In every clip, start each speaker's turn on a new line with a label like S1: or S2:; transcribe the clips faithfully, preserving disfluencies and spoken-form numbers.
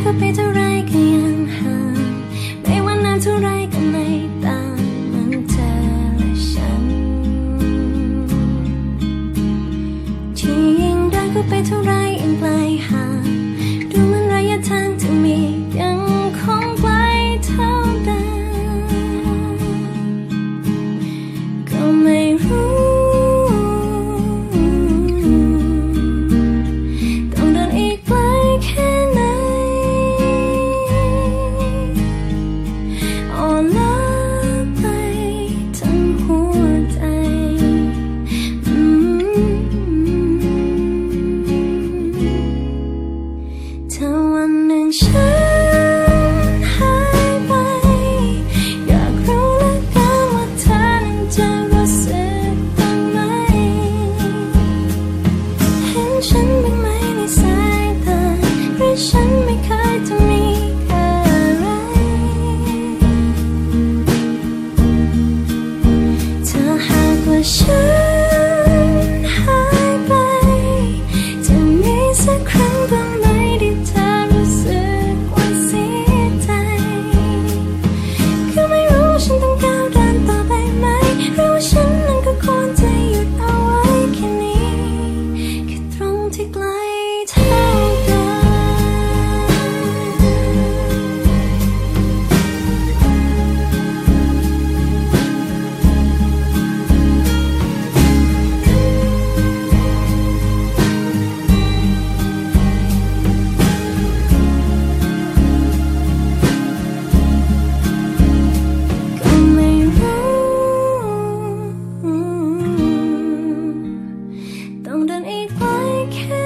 S1: ก็ไปเท่าไรก็ยังห่างไม่ว่านานเท่าไรก็ไม่ต่างเหมือนเธอและฉันที่ยิ่งได้ก็ไปเท่าไรยิ่งไกลห่างดูเหมือนระยะทางที่มียังคงไกลเท่าเดิมก็ไม่รู้ฉันบ้างไหมในสายตาหรือฉันไม่เคยจะมีอะไรถ้าหากว่าฉันหายไปจะมีสักครั้งบ้างไหมที่เธอรู้สึกว่าเสียใจก็ไม่รู้ฉันต้องก้าวเดินต่อไปไหมหรือว่าฉันนั้นก็ควรจะหยุดเอาไว้แค่นี้ที่ไกลเท่าเดิมก็ไม่รู้ต้องเดินอีกไกลแค่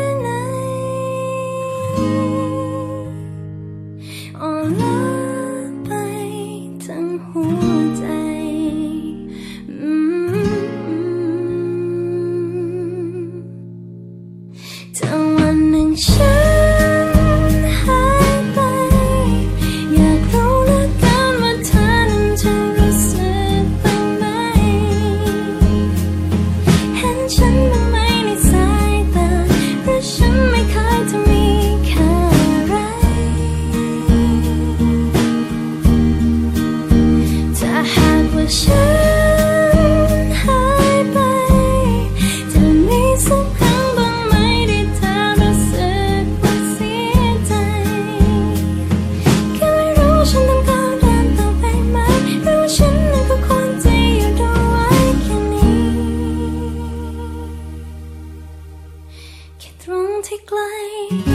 S1: อ่อนล้าไปทั้งหัวใจถ้าวันหนึ่งฉันหายไปอยากรู้เหลือเกินว่าเธอนั้นจะรู้สึกบ้างไหมเห็นฉันบ้างไหมในสายตาหรือฉันไม่เคยจะมีค่าอะไรถ้าหากว่าฉันหายไปจะมีสักครั้งบ้างไหมที่เธอรู้สึกว่าเสียใจแค่ไม่รู้ฉันต้องก้าวเดินต่อไปไหมหรือว่าฉันนั้นก็ควรจะหยุดเอาไว้แค่นี้แค่ตรงที่ไกล